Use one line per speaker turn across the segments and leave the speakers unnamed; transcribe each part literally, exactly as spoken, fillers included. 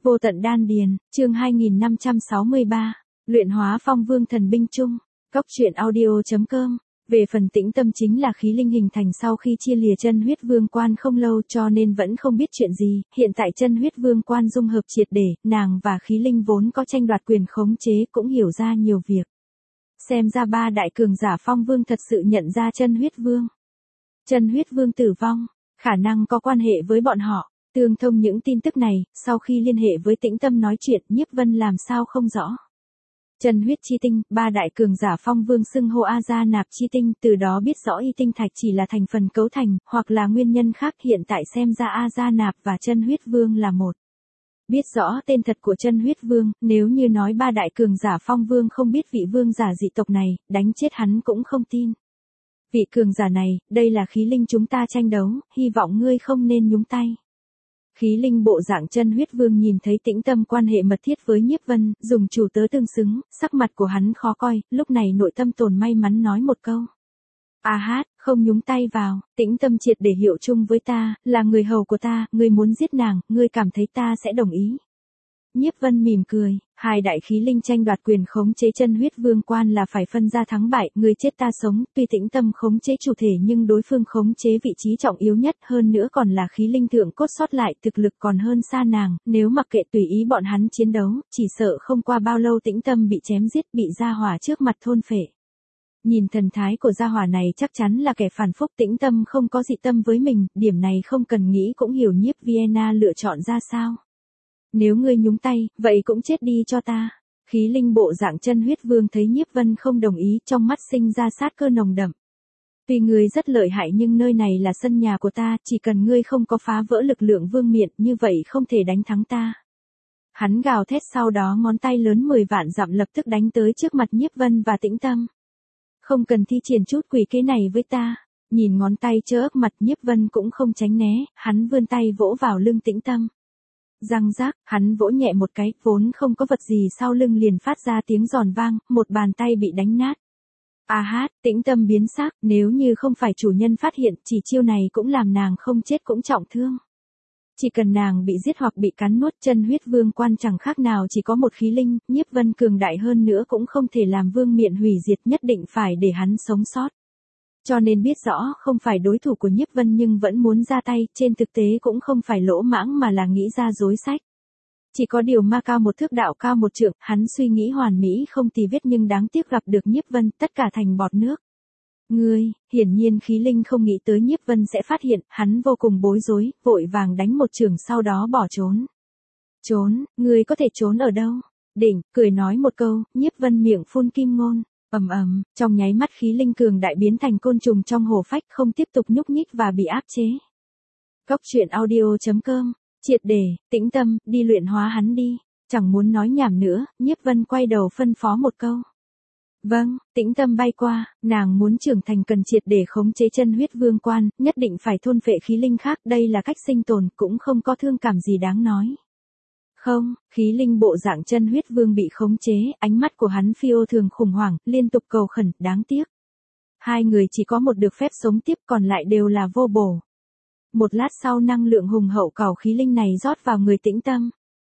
Vô tận đan điền, chương hai nghìn năm trăm sáu mươi ba, luyện hóa phong vương thần binh chung, cốc truyện audio.com. Về phần tĩnh tâm chính là khí linh hình thành sau khi chia lìa chân huyết vương quan không lâu cho nên vẫn không biết chuyện gì, hiện tại chân huyết vương quan dung hợp triệt để, nàng và khí linh vốn có tranh đoạt quyền khống chế cũng hiểu ra nhiều việc. Xem ra ba đại cường giả phong vương thật sự nhận ra chân huyết vương. Chân huyết vương tử vong, khả năng có quan hệ với bọn họ. Tương thông những tin tức này, sau khi liên hệ với tĩnh tâm nói chuyện, Nhiếp Vân làm sao không rõ. Chân huyết chi tinh, ba đại cường giả phong vương xưng hô A Gia Nạp chi tinh, từ đó biết rõ y tinh thạch chỉ là thành phần cấu thành, hoặc là nguyên nhân khác, hiện tại xem ra A Gia Nạp và chân huyết vương là một. Biết rõ tên thật của chân huyết vương, nếu như nói ba đại cường giả phong vương không biết vị vương giả dị tộc này, đánh chết hắn cũng không tin. Vị cường giả này, đây là khí linh chúng ta tranh đấu, hy vọng ngươi không nên nhúng tay. Khí linh bộ dạng chân huyết vương nhìn thấy tĩnh tâm quan hệ mật thiết với Nhiếp Vân, dùng chủ tớ tương xứng, sắc mặt của hắn khó coi, lúc này nội tâm tồn may mắn nói một câu. A hát, không nhúng tay vào, tĩnh tâm triệt để hiệu chung với ta, là người hầu của ta, ngươi muốn giết nàng, ngươi cảm thấy ta sẽ đồng ý. Nhiếp Vân mỉm cười, hai đại khí linh tranh đoạt quyền khống chế chân huyết vương quan là phải phân ra thắng bại, ngươi chết ta sống, tuy tĩnh tâm khống chế chủ thể nhưng đối phương khống chế vị trí trọng yếu nhất, hơn nữa còn là khí linh thượng cốt sót lại, thực lực còn hơn xa nàng, nếu mặc kệ tùy ý bọn hắn chiến đấu, chỉ sợ không qua bao lâu tĩnh tâm bị chém giết, bị gia hỏa trước mặt thôn phệ. Nhìn thần thái của gia hỏa này chắc chắn là kẻ phản phúc, tĩnh tâm không có dị tâm với mình, điểm này không cần nghĩ cũng hiểu Nhiếp Vienna lựa chọn ra sao. Nếu ngươi nhúng tay, vậy cũng chết đi cho ta. Khí linh bộ dạng chân huyết vương thấy Nhiếp Vân không đồng ý, trong mắt sinh ra sát cơ nồng đậm. Tuy ngươi rất lợi hại nhưng nơi này là sân nhà của ta, chỉ cần ngươi không có phá vỡ lực lượng vương miện, như vậy không thể đánh thắng ta. Hắn gào thét, sau đó ngón tay lớn mười vạn dặm lập tức đánh tới trước mặt Nhiếp Vân và tĩnh tâm. Không cần thi triển chút quỷ kế này với ta. Nhìn ngón tay trơ ấp mặt, Nhiếp Vân cũng không tránh né, hắn vươn tay vỗ vào lưng tĩnh tâm. Răng rác, hắn vỗ nhẹ một cái, vốn không có vật gì sau lưng liền phát ra tiếng giòn vang, một bàn tay bị đánh nát. A hát, tĩnh tâm biến sắc, nếu như không phải chủ nhân phát hiện, chỉ chiêu này cũng làm nàng không chết cũng trọng thương. Chỉ cần nàng bị giết hoặc bị cắn nuốt, chân huyết vương quan chẳng khác nào chỉ có một khí linh, Nhiếp Vân cường đại hơn nữa cũng không thể làm vương miện hủy diệt, nhất định phải để hắn sống sót. Cho nên biết rõ không phải đối thủ của Nhiếp Vân nhưng vẫn muốn ra tay, trên thực tế cũng không phải lỗ mãng mà là nghĩ ra dối sách. Chỉ có điều ma cao một thước đạo cao một trượng, hắn suy nghĩ hoàn mỹ không tì vết nhưng đáng tiếc gặp được Nhiếp Vân, tất cả thành bọt nước. Ngươi, hiển nhiên khí linh không nghĩ tới Nhiếp Vân sẽ phát hiện, hắn vô cùng bối rối, vội vàng đánh một chưởng sau đó bỏ trốn. Trốn, ngươi có thể trốn ở đâu? Đỉnh, cười nói một câu, Nhiếp Vân miệng phun kim ngôn. Ầm ầm, trong nháy mắt khí linh cường đại biến thành côn trùng trong hổ phách, không tiếp tục nhúc nhích và bị áp chế. Cốc truyện audio.com, triệt để, tĩnh tâm, đi luyện hóa hắn đi. Chẳng muốn nói nhảm nữa, Nhiếp Vân quay đầu phân phó một câu. Vâng, tĩnh tâm bay qua, nàng muốn trưởng thành cần triệt để khống chế chân huyết vương quan, nhất định phải thôn phệ khí linh khác, đây là cách sinh tồn, cũng không có thương cảm gì đáng nói. Không, khí linh bộ dạng chân huyết vương bị khống chế, ánh mắt của hắn phiêu thường khủng hoảng, liên tục cầu khẩn, đáng tiếc. Hai người chỉ có một được phép sống tiếp, còn lại đều là vô bổ. Một lát sau năng lượng hùng hậu cào khí linh này rót vào người tĩnh tâm.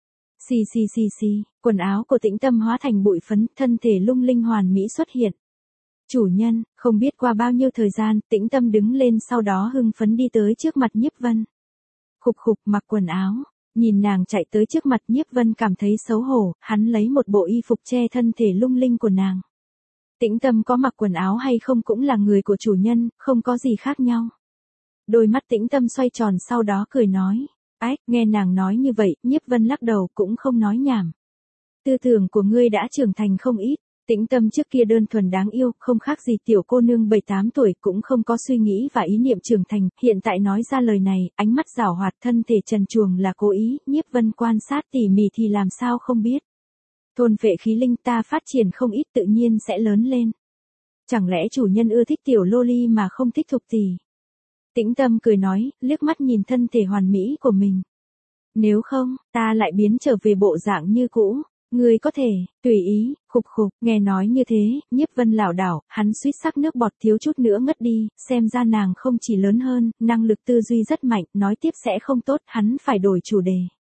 Xì xì xì xì, quần áo của tĩnh tâm hóa thành bụi phấn, thân thể lung linh hoàn mỹ xuất hiện. Chủ nhân, không biết qua bao nhiêu thời gian, tĩnh tâm đứng lên sau đó hưng phấn đi tới trước mặt Nhiếp Vân. Khục khục mặc quần áo. Nhìn nàng chạy tới trước mặt, Nhiếp Vân cảm thấy xấu hổ, hắn lấy một bộ y phục che thân thể lung linh của nàng. Tĩnh tâm có mặc quần áo hay không cũng là người của chủ nhân, không có gì khác nhau. Đôi mắt tĩnh tâm xoay tròn sau đó cười nói. Ách, nghe nàng nói như vậy, Nhiếp Vân lắc đầu cũng không nói nhảm. Tư tưởng của ngươi đã trưởng thành không ít. Tĩnh tâm trước kia đơn thuần đáng yêu, không khác gì tiểu cô nương bảy tám tuổi, cũng không có suy nghĩ và ý niệm trưởng thành, hiện tại nói ra lời này, ánh mắt giảo hoạt, thân thể trần truồng là cố ý, Nhiếp Vân quan sát tỉ mỉ thì làm sao không biết. Thôn phệ khí linh ta phát triển không ít tự nhiên sẽ lớn lên. Chẳng lẽ chủ nhân ưa thích tiểu loli mà không thích thục tỷ? Tĩnh tâm cười nói, liếc mắt nhìn thân thể hoàn mỹ của mình. Nếu không, ta lại biến trở về bộ dạng như cũ. Ngươi có thể, tùy ý, khục khục, nghe nói như thế, Nhiếp Vân lảo đảo, hắn suýt sắc nước bọt thiếu chút nữa ngất đi, xem ra nàng không chỉ lớn hơn, năng lực tư duy rất mạnh, nói tiếp sẽ không tốt, hắn phải đổi chủ đề.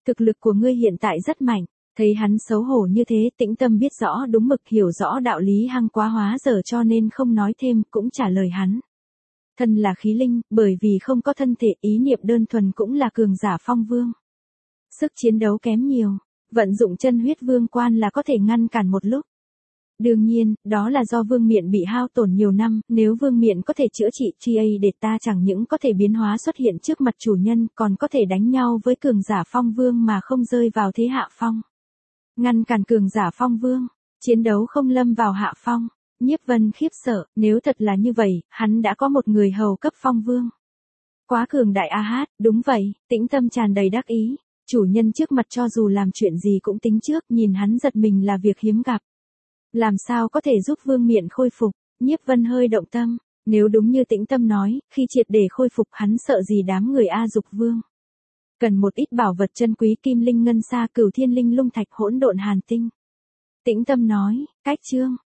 Thực lực của ngươi hiện tại rất mạnh. Thấy hắn xấu hổ như thế, Tĩnh Tâm biết rõ đúng mực, hiểu rõ đạo lý hăng quá hóa dở, cho nên không nói thêm, cũng trả lời hắn. Thân là khí linh, bởi vì không có thân thể, ý niệm đơn thuần cũng là cường giả phong vương. Sức chiến đấu kém nhiều, vận dụng chân huyết vương quan là có thể ngăn cản một lúc. Đương nhiên, đó là do vương miện bị hao tổn nhiều năm, nếu vương miện có thể chữa trị chi a để ta chẳng những có thể biến hóa xuất hiện trước mặt chủ nhân, còn có thể đánh nhau với cường giả phong vương mà không rơi vào thế hạ phong. Ngăn cản cường giả phong vương, chiến đấu không lâm vào hạ phong. Nhiếp Vân khiếp sợ, nếu thật là như vậy, hắn đã có một người hầu cấp phong vương. Quá cường đại a hát, đúng vậy, Tĩnh Tâm tràn đầy đắc ý. Chủ nhân trước mặt cho dù làm chuyện gì cũng tính trước, nhìn hắn giật mình là việc hiếm gặp. Làm sao có thể giúp vương miện khôi phục? Nhiếp Vân hơi động tâm, nếu đúng như Tĩnh Tâm nói, khi triệt để khôi phục hắn sợ gì đám người A Dục Vương. Cần một ít bảo vật chân quý, kim linh ngân sa, cửu thiên linh lung thạch, hỗn độn hàn tinh. Tĩnh Tâm nói, cách chương,